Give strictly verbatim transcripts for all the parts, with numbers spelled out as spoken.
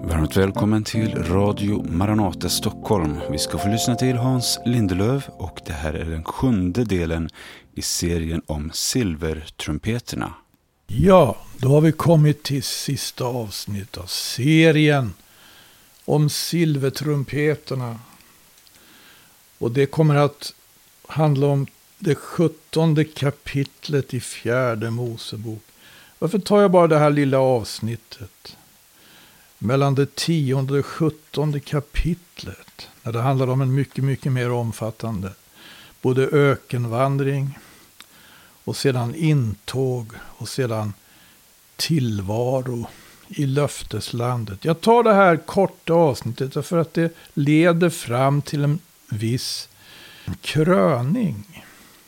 Varmt välkommen till Radio Maranata Stockholm. Vi ska få lyssna till Hans Lindelöf och det här är den sjunde delen i serien om silvertrumpeterna. Ja, då har vi kommit till sista avsnitt av serien om silvertrumpeterna. Och det kommer att handla om det sjuttonde kapitlet i fjärde Mosebok. Varför tar jag bara det här lilla avsnittet? Mellan det tionde och det sjuttonde kapitlet. När det handlar om en mycket, mycket mer omfattande. Både ökenvandring och sedan intåg och sedan tillvaro i löfteslandet. Jag tar det här korta avsnittet för att det leder fram till en viss kröning.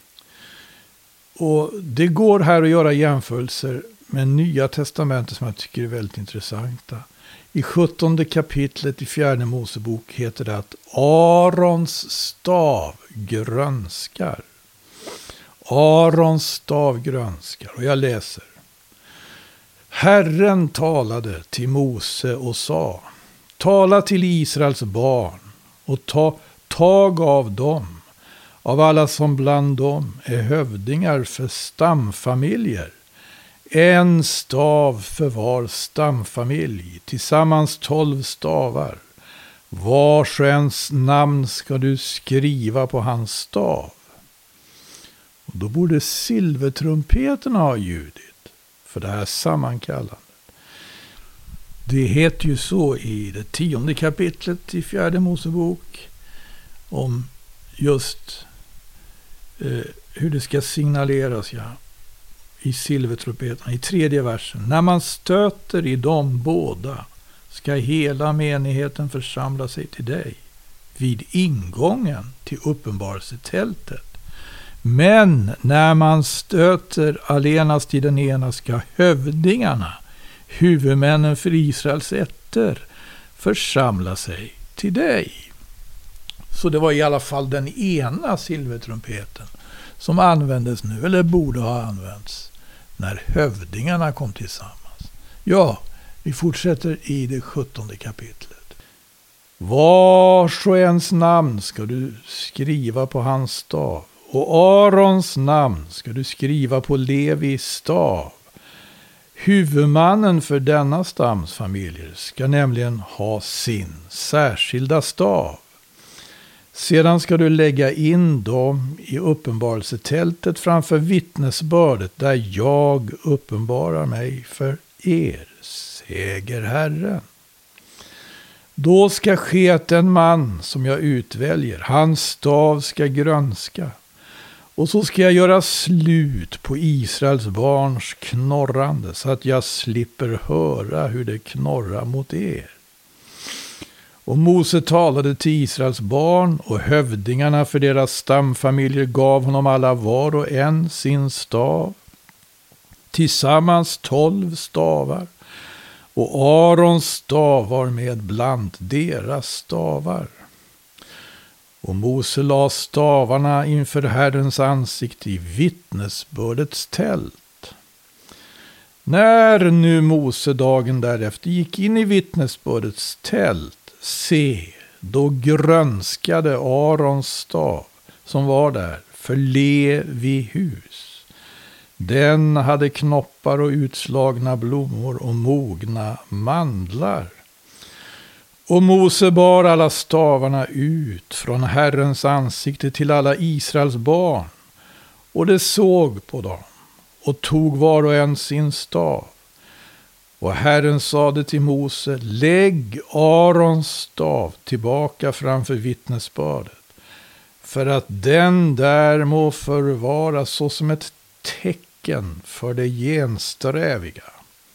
Och det går här att göra jämförelser med Nya testamentet som jag tycker är väldigt intressanta. I sjuttonde kapitlet i fjärde Mosebok heter det att Arons stav grönskar. Arons stav grönskar. Och jag läser. Herren talade till Mose och sa: tala till Israels barn och ta tag av dem, av alla som bland dem är hövdingar för stamfamiljer. En stav för var stamfamilj, tillsammans tolv stavar. Vars och ens namn ska du skriva på hans stav. Och då borde silvertrumpeterna ha ljudit för det här sammankallandet. Det heter ju så i det tionde kapitlet i fjärde Mosebok om just eh, hur det ska signaleras, ja. I silvertrumpeterna, i tredje versen. När man stöter i dem båda ska hela menigheten församla sig till dig vid ingången till uppenbarelsetältet. Men när man stöter allenast i den ena ska hövdingarna, huvudmännen för Israels ätter, församla sig till dig. Så det var i alla fall den ena silvertrumpeten som användes nu, eller borde ha använts, när hövdingarna kom tillsammans. Ja, vi fortsätter i det sjuttonde kapitlet. Vars och ens namn ska du skriva på hans stav, och Arons namn ska du skriva på Levis stav. Huvudmannen för denna stamsfamiljer ska nämligen ha sin särskilda stav. Sedan ska du lägga in dem i uppenbarelsetältet framför vittnesbördet där jag uppenbarar mig för er, säger Herren. Då ska ske att den man som jag utväljer, hans stav ska grönska. Och så ska jag göra slut på Israels barns knorrande så att jag slipper höra hur det knorrar mot er. Och Mose talade till Israels barn och hövdingarna för deras stamfamiljer gav honom alla var och en sin stav. Tillsammans tolv stavar. Och Arons stav var med bland deras stavar. Och Mose la stavarna inför Herrens ansikte i vittnesbördets tält. När nu Mose dagen därefter gick in i vittnesbördets tält, se, då grönskade Arons stav som var där för Levi hus. Den hade knoppar och utslagna blommor och mogna mandlar. Och Mose bar alla stavarna ut från Herrens ansikte till alla Israels barn. Och det såg på dem och tog var och en sin stav. Och Herren sade till Mose, lägg Arons stav tillbaka framför vittnesbördet, för att den där må förvaras såsom ett tecken för det gensträviga.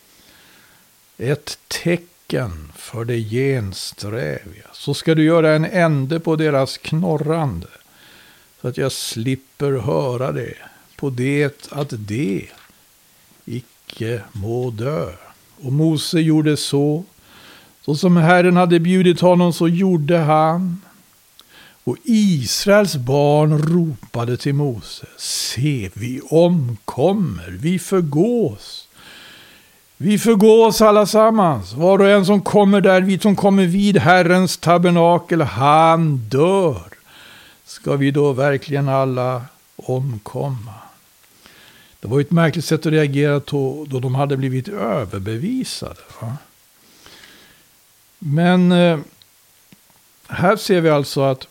Ett tecken för det gensträviga. Så ska du göra en ände på deras knorrande, så att jag slipper höra det, på det att det icke må dö. Och Mose gjorde så, så som Herren hade bjudit honom så gjorde han. Och Israels barn ropade till Mose, se, vi omkommer, vi förgås. Vi förgås allasammans. Var och en som kommer där, vi som kommer vid Herrens tabernakel, han dör. Ska vi då verkligen alla omkomma? Det var ett märkligt sätt att reagera på då de hade blivit överbevisade. Va? Men eh, här ser vi alltså att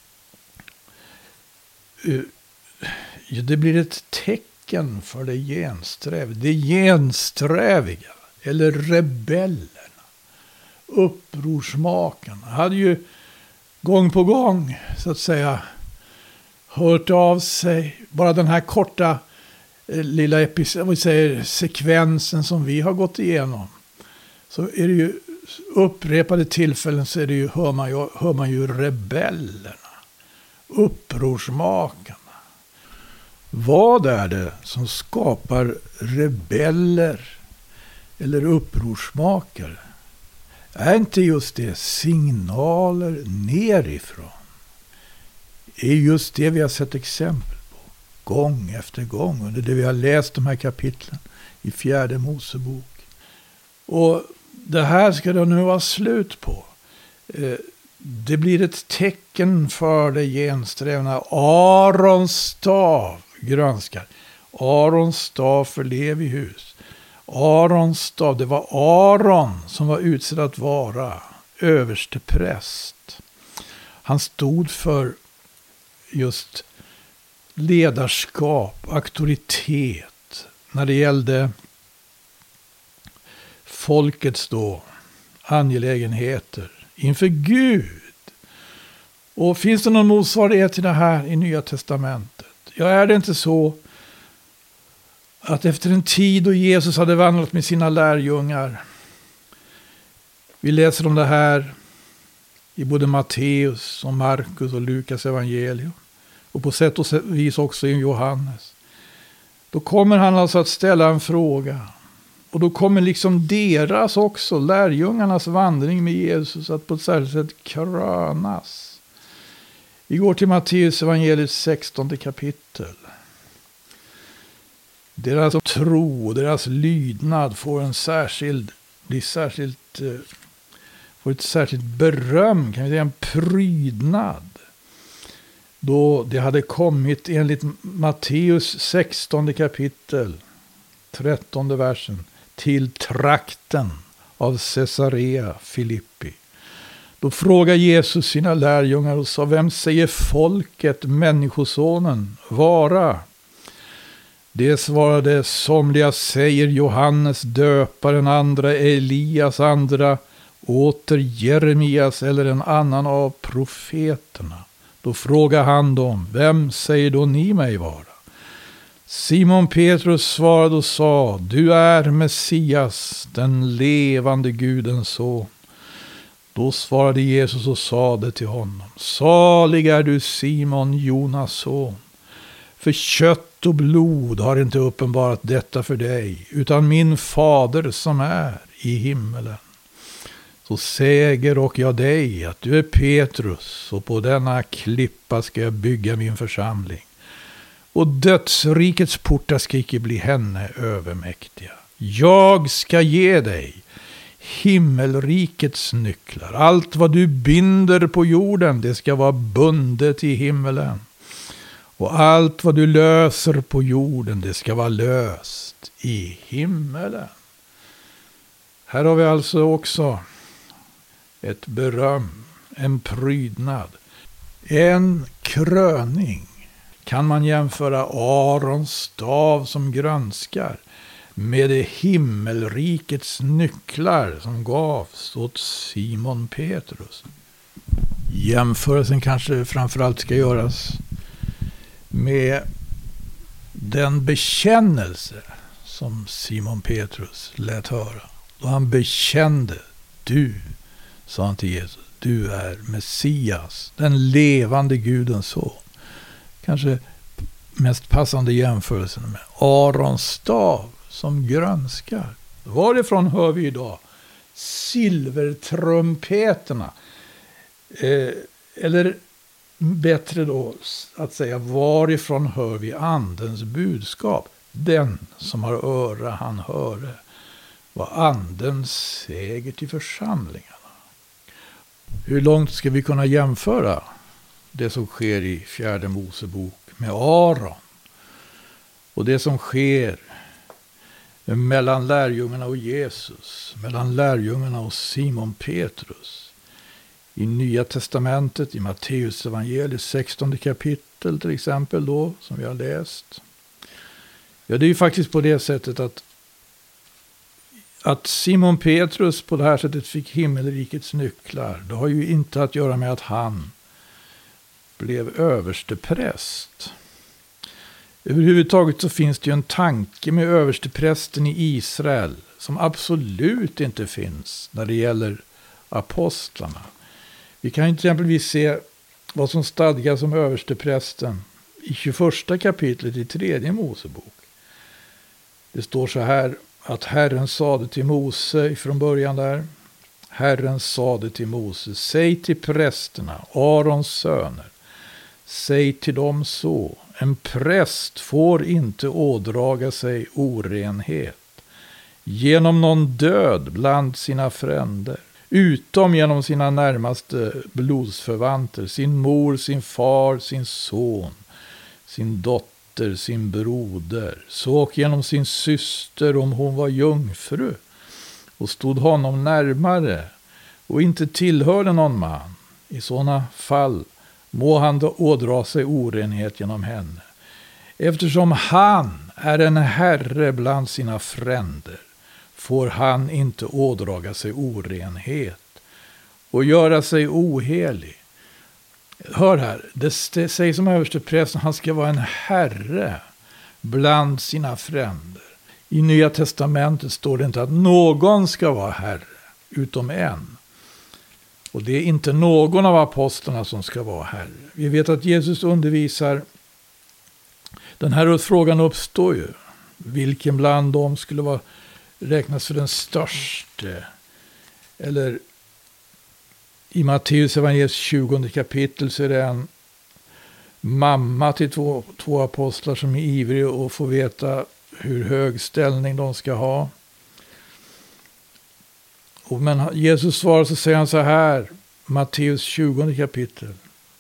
eh, det blir ett tecken för det gensträviga. Det gensträviga, eller rebellerna, upprorsmakarna, hade ju gång på gång så att säga hört av sig. Bara den här korta eh, lilla episod, vi säger, sekvensen som vi har gått igenom, så är det ju upprepade tillfällen så är det ju, hör, man ju, hör man ju rebellerna, upprorsmakarna. Vad är det som skapar rebeller eller upprorsmakare? Är inte just det signaler nerifrån? Det är just det vi har sett exempel på gång efter gång under det vi har läst de här kapitlen i fjärde Mosebok. Och det här ska det nu vara slut på. Det blir ett tecken för det gensträvna. Arons stav granskar. Arons stav för Levihus. Arons stav, det var Aron som var utsedd att vara överste präst. Han stod för just ledarskap, auktoritet när det gällde folkets då angelägenheter inför Gud. Och finns det någon motsvarighet till det här i Nya Testamentet? Ja, är det inte så att efter en tid då Jesus hade vandrat med sina lärjungar, vi läser om det här i både Matteus och Markus och Lukas evangelium, och på sätt och vis också i Johannes, då kommer han alltså att ställa en fråga. Och då kommer liksom deras också, lärjungarnas vandring med Jesus, att på ett särskilt sätt krönas. Vi går till Matteus evangeliets sextonde kapitel. Deras tro och deras lydnad får en särskild, blir särskilt, får ett särskilt beröm, kan vi säga en prydnad. Då det hade kommit enligt Matteus sextonde kapitel, trettonde versen, till trakten av Caesarea Filippi. Då frågar Jesus sina lärjungar och sa: vem säger folket människosonen vara? Det svarade: somliga säger Johannes döparen, andra Elias, andra åter Jeremias eller en annan av profeterna. Då frågar han dem: vem säger då ni mig vara? Simon Petrus svarade och sa: du är Messias, den levande Gudens son. Då svarade Jesus och sade till honom: salig är du Simon, Jonas son. För kött och blod har inte uppenbarat detta för dig, utan min fader som är i himmelen. Så säger och jag dig att du är Petrus, och på denna klippa ska jag bygga min församling. Och dödsrikets portar ska icke bli henne övermäktiga. Jag ska ge dig himmelrikets nycklar. Allt vad du binder på jorden, det ska vara bundet i himmelen. Och allt vad du löser på jorden, det ska vara löst i himmelen. Här har vi alltså också ett beröm, en prydnad, en kröning. Kan man jämföra Arons stav som granskar med det himmelrikets nycklar som gavs åt Simon Petrus? Jämförelsen kanske framförallt ska göras med den bekännelse som Simon Petrus lät höra. Då han bekände: du, sa han till Jesus, du är Messias, den levande Gudens son. Kanske mest passande jämförelsen med Arons stav som grönskar. Varifrån hör vi idag silvertrumpeterna? Eh, eller bättre då att säga, varifrån hör vi andens budskap? Den som har öra, han höre. vad anden säger till församlingarna. Hur långt ska vi kunna jämföra det som sker i fjärde Mosebok med Aron och det som sker mellan lärjungarna och Jesus, mellan lärjungarna och Simon Petrus i Nya testamentet, i Matteus evangeliet sextonde kapitel till exempel då, som vi har läst. Ja, det är ju faktiskt på det sättet att att Simon Petrus på det här sättet fick himmelrikets nycklar. Det har ju inte att göra med att han blev överstepräst. Överhuvudtaget så finns det ju en tanke med översteprästen i Israel som absolut inte finns när det gäller apostlarna. Vi kan ju till exempel se vad som stadgas om översteprästen i tjugoförsta kapitlet i tredje Mosebok. Det står så här att Herren sade till Mose från början där. Herren sade till Mose, säg till prästerna, Arons söner, säg till dem så, en präst får inte ådraga sig orenhet genom någon död bland sina fränder, utom genom sina närmaste blodsförvanter, sin mor, sin far, sin son, sin dotter, sin broder, så och genom sin syster om hon var jungfru och stod honom närmare och inte tillhörde någon man. I sådana fall må han då ådra sig orenhet genom henne. Eftersom han är en herre bland sina fränder får han inte ådraga sig orenhet och göra sig ohelig. Hör här, det, det sägs som översteprästen, han ska vara en herre bland sina fränder. I Nya testamentet står det inte att någon ska vara herre utom en. Och det är inte någon av apostlarna som ska vara herre. Vi vet att Jesus undervisar, den här frågan uppstår ju. Vilken bland dem skulle vara, räknas för den störste? Eller i Matteus evangeliets tjugonde kapitel så är det en mamma till två, två apostlar som är ivrig och får veta hur hög ställning de ska ha. Och men Jesus svarar, så säger han så här, Matteus tjugonde kapitel,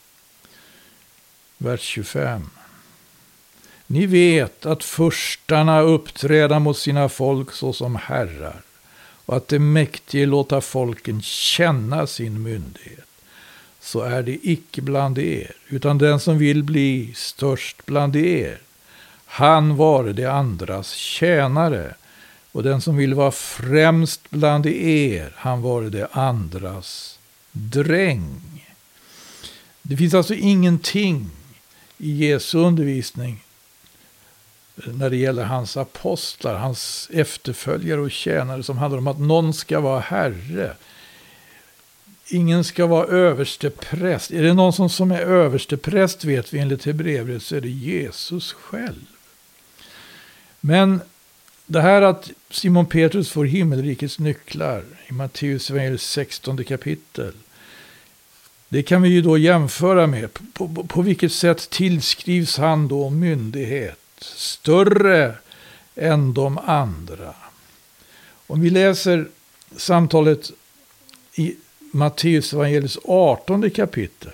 vers tjugofem. Ni vet att förstarna uppträder mot sina folk såsom herrar, och att det mäktige låta folken känna sin myndighet. Så är det icke bland er, utan den som vill bli störst bland er, han var det andras tjänare. Och den som vill vara främst bland er, han var det andras dräng. Det finns alltså ingenting i Jesu undervisning när det gäller hans apostlar, hans efterföljare och tjänare, som handlar om att någon ska vara herre. Ingen ska vara överstepräst. Är det någon som, som är överstepräst, vet vi enligt Hebreerbrevet, så är det Jesus själv. Men det här att Simon Petrus får himmelrikets nycklar i Matteus evangeliets sextonde kapitel, det kan vi ju då jämföra med. På, på, på vilket sätt tillskrivs han då myndighet större än de andra? Om vi läser samtalet i Matteus evangeliets artonde kapitel,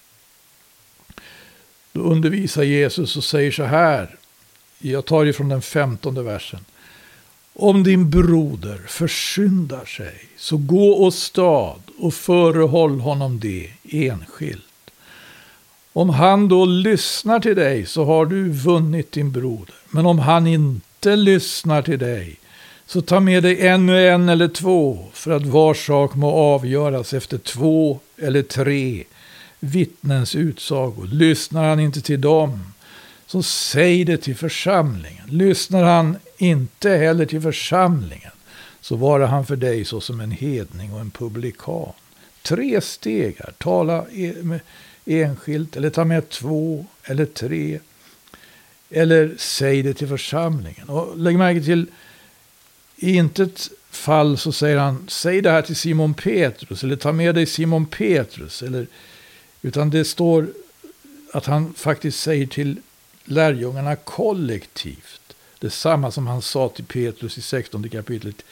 då undervisar Jesus och säger så här. Jag tar ifrån den femtonde versen. Om din broder försyndar sig, så gå åstad och förehåll honom det enskilt. Om han då lyssnar till dig, så har du vunnit din broder. Men om han inte lyssnar till dig, så ta med dig ännu en eller två, för att var sak må avgöras efter två eller tre vittnens utsagor. Lyssnar han inte till dem, så säg det till församlingen. Lyssnar han inte heller till församlingen, så var han för dig så som en hedning och en publikan. Tre stegar, tala med enskilt, eller ta med två eller tre, eller säg det till församlingen. Och lägg märke till, i intet fall så säger han, säg det här till Simon Petrus, eller ta med dig Simon Petrus, eller, utan det står att han faktiskt säger till lärjungarna kollektivt. Det är samma som han sa till Petrus i sextonde kapitlet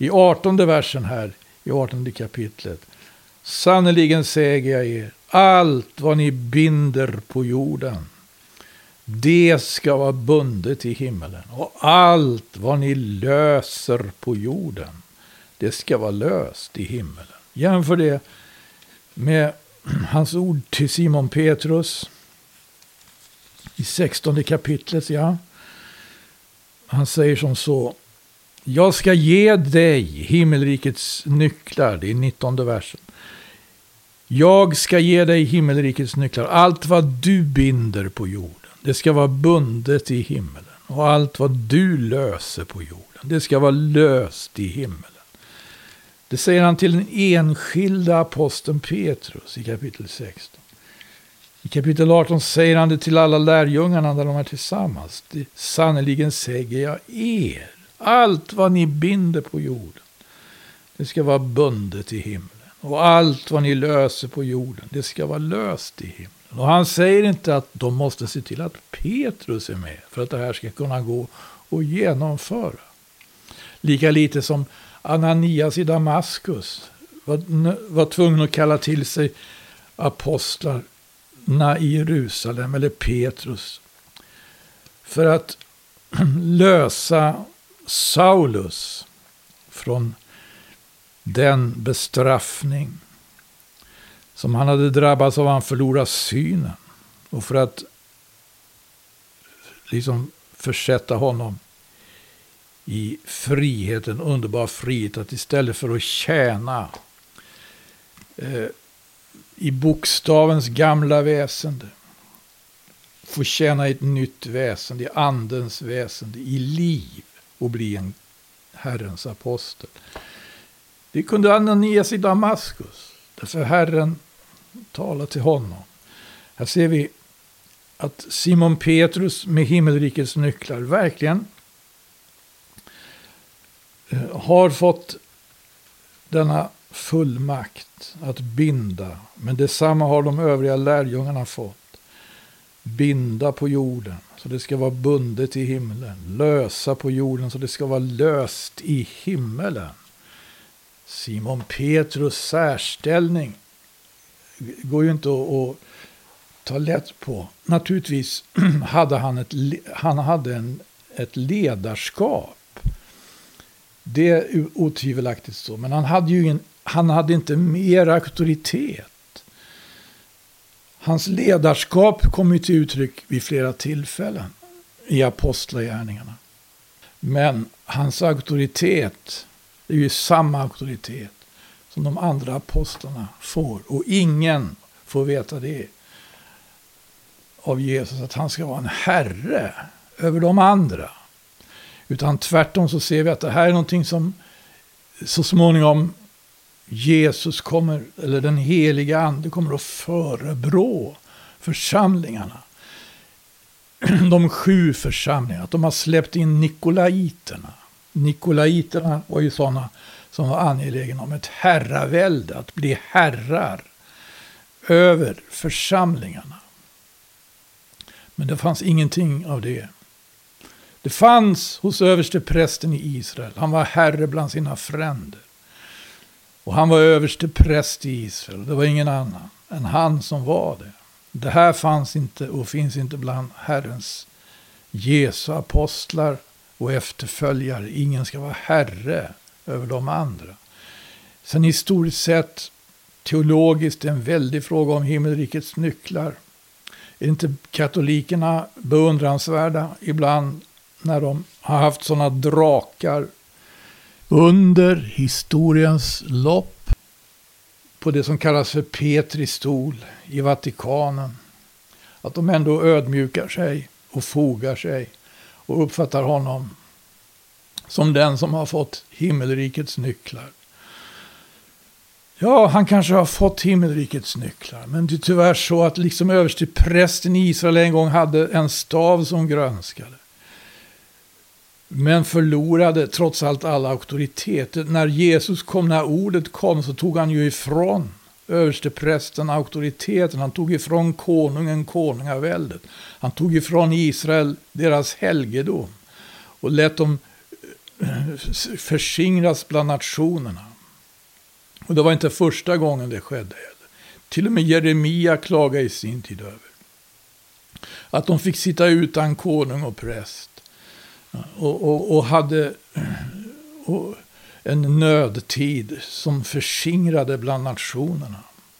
I artonde versen här, i artonde kapitlet. Sannoliken säger jag er, allt vad ni binder på jorden, det ska vara bundet i himmelen. Och allt vad ni löser på jorden, det ska vara löst i himmelen. Jämför det med hans ord till Simon Petrus i sextonde kapitlet. Ja. Han säger som så: jag ska ge dig himmelrikets nycklar. Det är nittonde versen. Jag ska ge dig himmelrikets nycklar. Allt vad du binder på jorden, det ska vara bundet i himmelen. Och allt vad du löser på jorden, det ska vara löst i himmelen. Det säger han till den enskilda aposteln Petrus i kapitel sexton. I kapitel arton säger han det till alla lärjungarna när de är tillsammans. Det, sannoliken säger jag er, allt vad ni binder på jorden, det ska vara bundet i himlen. Och allt vad ni löser på jorden, det ska vara löst i himlen. Och han säger inte att de måste se till att Petrus är med för att det här ska kunna gå och genomföra. Lika lite som Ananias i Damaskus var, var tvungen att kalla till sig apostlarna i Jerusalem, eller Petrus, för att lösa Saulus från den bestraffning som han hade drabbats av. Han förlorade synen, och för att liksom försätta honom i friheten, underbar frihet, att istället för att tjäna eh, i bokstavens gamla väsende, få tjäna ett nytt väsende, i andens väsende, i liv, och bli en Herrens apostel. Det kunde Ananias i Damaskus, därför Herren talade till honom. Här ser vi att Simon Petrus med himmelrikets nycklar verkligen har fått denna fullmakt att binda. Men detsamma har de övriga lärjungarna fått. Binda på jorden så det ska vara bundet i himlen. Lösa på jorden så det ska vara löst i himmelen. Simon Petrus särställning går ju inte att ta lätt på. Naturligtvis hade han ett, han hade en, ett ledarskap. Det är otvivelaktigt så. Men han hade ju ingen, han hade inte mer auktoritet. Hans ledarskap kom ju till uttryck vid flera tillfällen i apostlagärningarna. Men hans auktoritet är ju samma auktoritet som de andra apostlarna får. Och ingen får veta det av Jesus, att han ska vara en herre över de andra. Utan tvärtom så ser vi att det här är någonting som så småningom Jesus kommer, eller den heliga ande kommer att förebrå församlingarna. De sju församlingarna, att de har släppt in nikolaiterna. Nikolaiterna var ju sådana som var angelägna om ett herravälde, att bli herrar över församlingarna. Men det fanns ingenting av det. Det fanns hos överste prästen i Israel. Han var herre bland sina fränder. Och han var överste präst i Israel. Det var ingen annan än han som var det. Det här fanns inte och finns inte bland Herrens Jesu apostlar och efterföljare. Ingen ska vara herre över de andra. Sen historiskt sett, teologiskt, en väldig fråga om himmelrikets nycklar. Är inte katolikerna beundransvärda ibland när de har haft sådana drakar under historiens lopp på det som kallas för Petri stol i Vatikanen? Att de ändå ödmjukar sig och fogar sig och uppfattar honom som den som har fått himmelrikets nycklar. Ja, han kanske har fått himmelrikets nycklar, men det är tyvärr så att liksom överste prästen i Israel en gång hade en stav som grönskade. Men förlorade trots allt alla auktoriteter. När Jesus kom, när ordet kom, så tog han ju ifrån överste prästen auktoriteten. Han tog ifrån konungen konungaväldet. Han tog ifrån Israel deras helgedom och lät dem förskingras bland nationerna. Och det var inte första gången det skedde. Till och med Jeremia klagade i sin tid över att de fick sitta utan konung och präst. Och, och, och hade och en nödtid som förskingrade bland nationerna.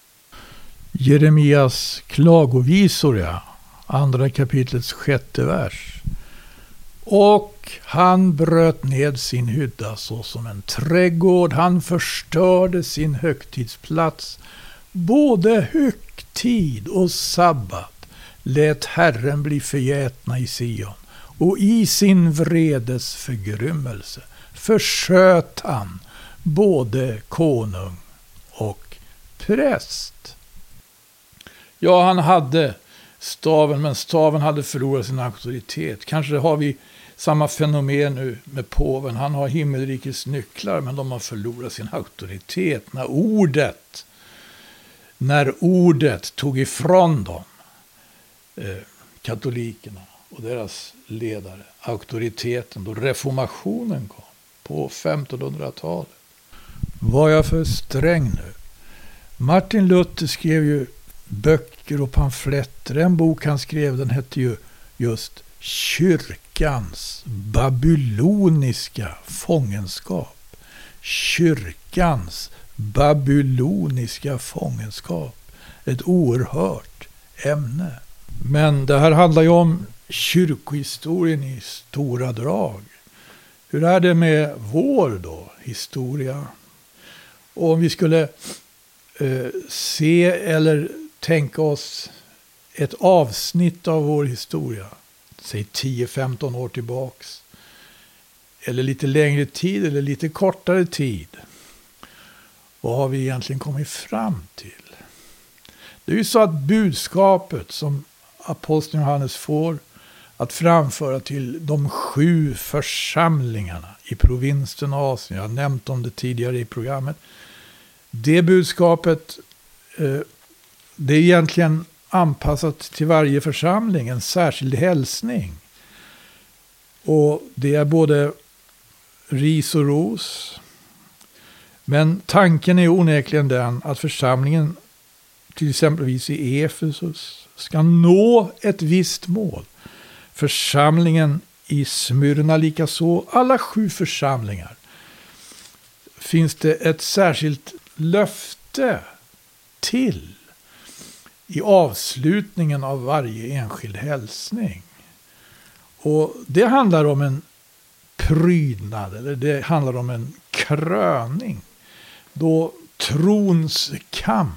Jeremias klagovisor, ja. Andra kapitlets sjätte vers. Och han bröt ned sin hydda så som en trädgård. Han förstörde sin högtidsplats. Både högtid och sabbat lät Herren bli förgätna i Sion. Och i sin vredes förgrymmelse försköt han både konung och präst. Ja, han hade staven, men staven hade förlorat sin auktoritet. Kanske har vi samma fenomen nu med påven. Han har himmelrikets nycklar, men de har förlorat sin auktoritet när ordet, när ordet tog ifrån dem, eh, katolikerna och deras ledare, auktoriteten, då reformationen kom på femtonhundratalet. Var jag för sträng nu? Martin Luther skrev ju böcker och pamfletter. En bok han skrev, den hette ju just Kyrkans babyloniska fångenskap. Kyrkans babyloniska fångenskap. Ett oerhört ämne. Men det här handlar ju om kyrkohistorien i stora drag. Hur är det med vår då historia? Och om vi skulle eh, se eller tänka oss ett avsnitt av vår historia, säg tio femton år tillbaks, eller lite längre tid eller lite kortare tid. Vad har vi egentligen kommit fram till? Det är ju så att budskapet som aposteln Johannes får att framföra till de sju församlingarna i provinsen Asien, jag har nämnt om det tidigare i programmet, det budskapet eh, det är egentligen anpassat till varje församling, en särskild hälsning. Och det är både ris och ros. Men tanken är onekligen den att församlingen, till exempelvis i Efesus, ska nå ett visst mål. Församlingen i Smyrna likaså, alla sju församlingar, finns det ett särskilt löfte till i avslutningen av varje enskild hälsning. Och det handlar om en prydnad, eller det handlar om en kröning. Då trons kamp,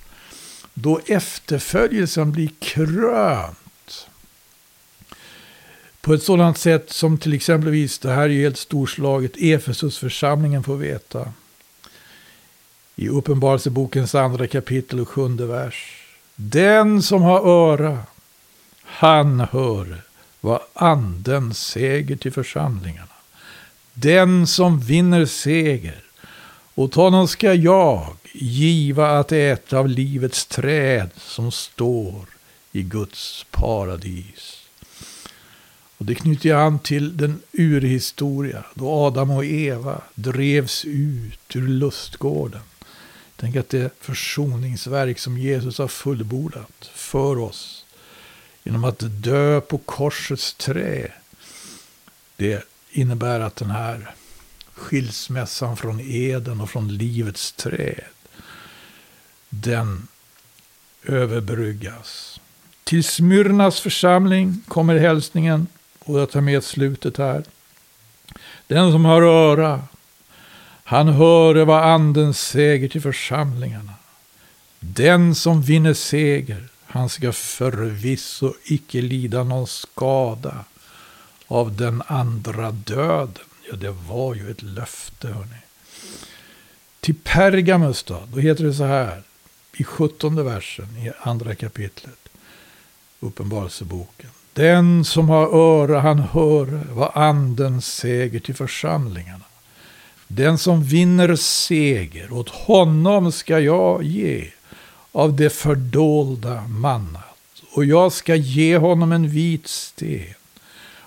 då efterföljelsen blir krönt. På ett sådant sätt som till exempelvis, det här är ju helt storslaget, Efesusförsamlingen får veta. I Uppenbarelsebokens andra kapitel och sjunde vers. Den som har öra, han hör vad anden säger till församlingarna. Den som vinner seger, åt honom ska jag giva att äta av livets träd som står i Guds paradis. Och det knyter an till den urhistoria då Adam och Eva drevs ut ur lustgården. Tänk att det försoningsverk som Jesus har fullbordat för oss genom att dö på korsets trä, det innebär att den här skilsmässan från Eden och från livets träd, den överbryggas. Till Smyrnas församling kommer hälsningen, och jag tar med slutet här. Den som har öra, han hör vad anden säger till församlingarna. Den som vinner seger, han ska förvisso icke lida någon skada av den andra döden. Ja, det var ju ett löfte, hörni. Till Pergamus då, då heter det så här i sjuttonde versen i andra kapitlet, Uppenbarelseboken. Den som har öra, han hör vad anden säger till församlingarna. Den som vinner seger, åt honom ska jag ge av det fördolda mannat. Och jag ska ge honom en vit sten.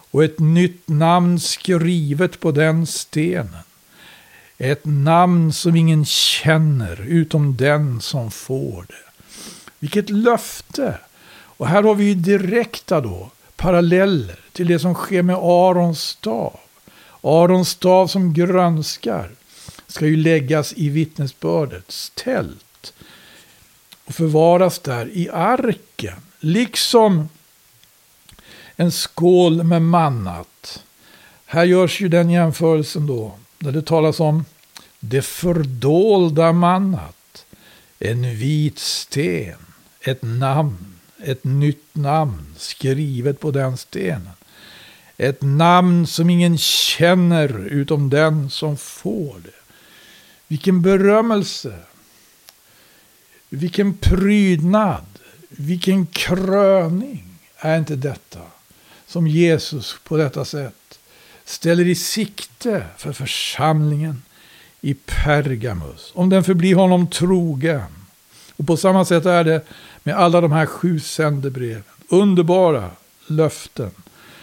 och ett nytt namn skrivet på den stenen. Ett namn som ingen känner utom den som får det. Vilket löfte! Och här har vi ju direkta då paralleller till det som sker med Arons stav. Arons stav som grönskar ska ju läggas i vittnesbördets tält och förvaras där i arken. Liksom en skål med mannat. Här görs ju den jämförelsen då, där det talas om det fördolda mannat. En vit sten, ett namn, ett nytt namn skrivet på den stenen. Ett namn som ingen känner utom den som får det. Vilken berömmelse, vilken prydnad, vilken kröning är inte detta som Jesus på detta sätt ställer i sikte för församlingen i Pergamus. Om den förblir honom trogen. Och på samma sätt är det med alla de här sju sändebreven. Underbara löften.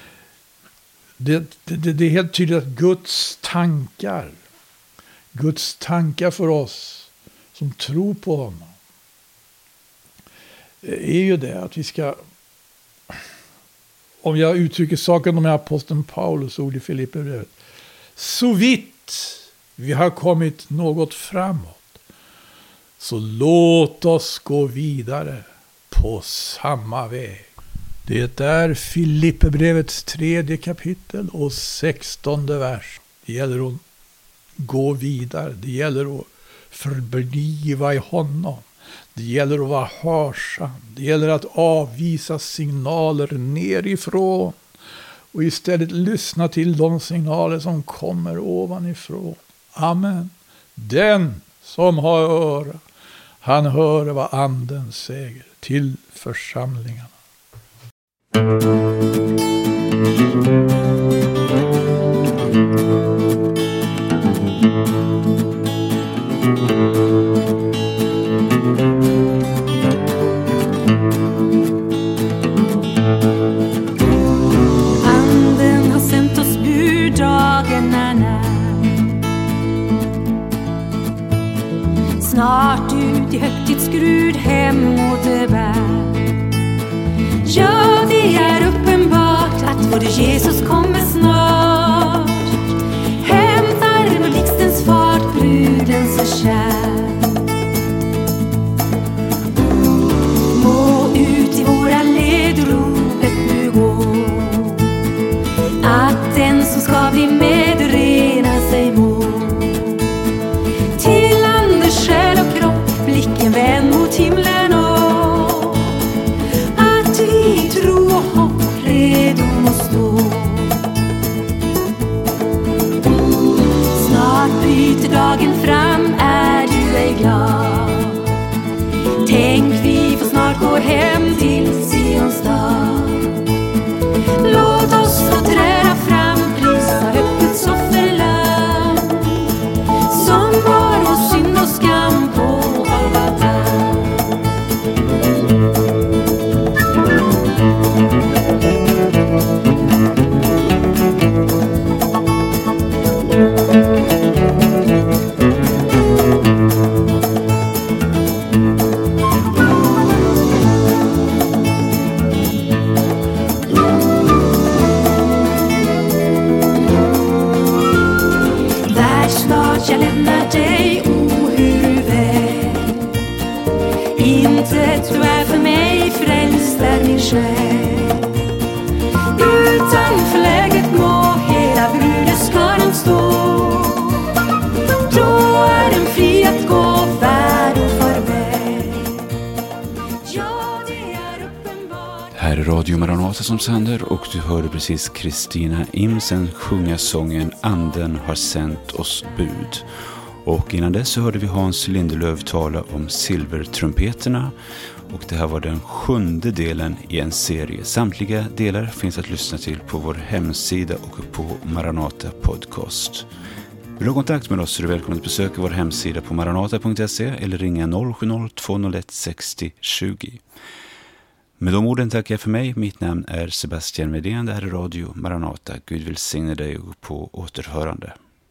Det, det, det är helt tydligt att Guds tankar, Guds tankar för oss som tror på honom, är ju det att vi ska, om jag uttrycker saken med aposteln Paulus ord i Filipperbrevet, så vitt vi har kommit något framåt, så låt oss gå vidare på samma väg. Det är Filipperbrevets tredje kapitel och sextonde vers. Det gäller att gå vidare. Det gäller att förbliva i honom. Det gäller att vara hörsam. Det gäller att avvisa signaler nerifrån. Och istället lyssna till de signaler som kommer ovanifrån. Amen. Den som har öra, han hör vad anden säger till församlingarna. Anden har sänt oss bud dagarna när. Snart ut i högtidsgrud hemåt det bär. Ja, det är uppenbart att vår Jesus kommer snart. Hämtar med blixtens fart bruden så kär. Må ut i våra led ropet nu gå. Att den som ska bli med rena sig må. Till Anders själ och kropp blicken vänd mot himlen och att vi tro och hopp redo måste stå. Snart bryter dagen fram, är du ej glad? Tänk vi får snart gå hem till Sions stad. Låt oss få träda fram, prisa högt Guds offerlamm som bar vår synd och skam på Golgata. Jag lämnar dig, o hur väl. Inte du är för mig frälst är min själ. Utan förläget må hela brudeskaran stå. Då är den fri att gå värd och farväl. Ja, det är uppenbart. Här är Radio Maranata som sänder och du hörde precis Kristina Imsen sjunga sången Anden har sänt oss bud. Och innan dess så hörde vi Hans Lindelöf tala om silvertrumpeterna och det här var den sjunde delen i en serie. Samtliga delar finns att lyssna till på vår hemsida och på Maranata Podcast. Vill du ha kontakt med oss så är du välkommen att besöka vår hemsida på maranata punkt se eller ringa noll sju noll två noll ett sex noll två noll. Med de orden tackar jag för mig. Mitt namn är Sebastian Medén. Det här är Radio Maranata. Gud välsigne dig och på återhörande.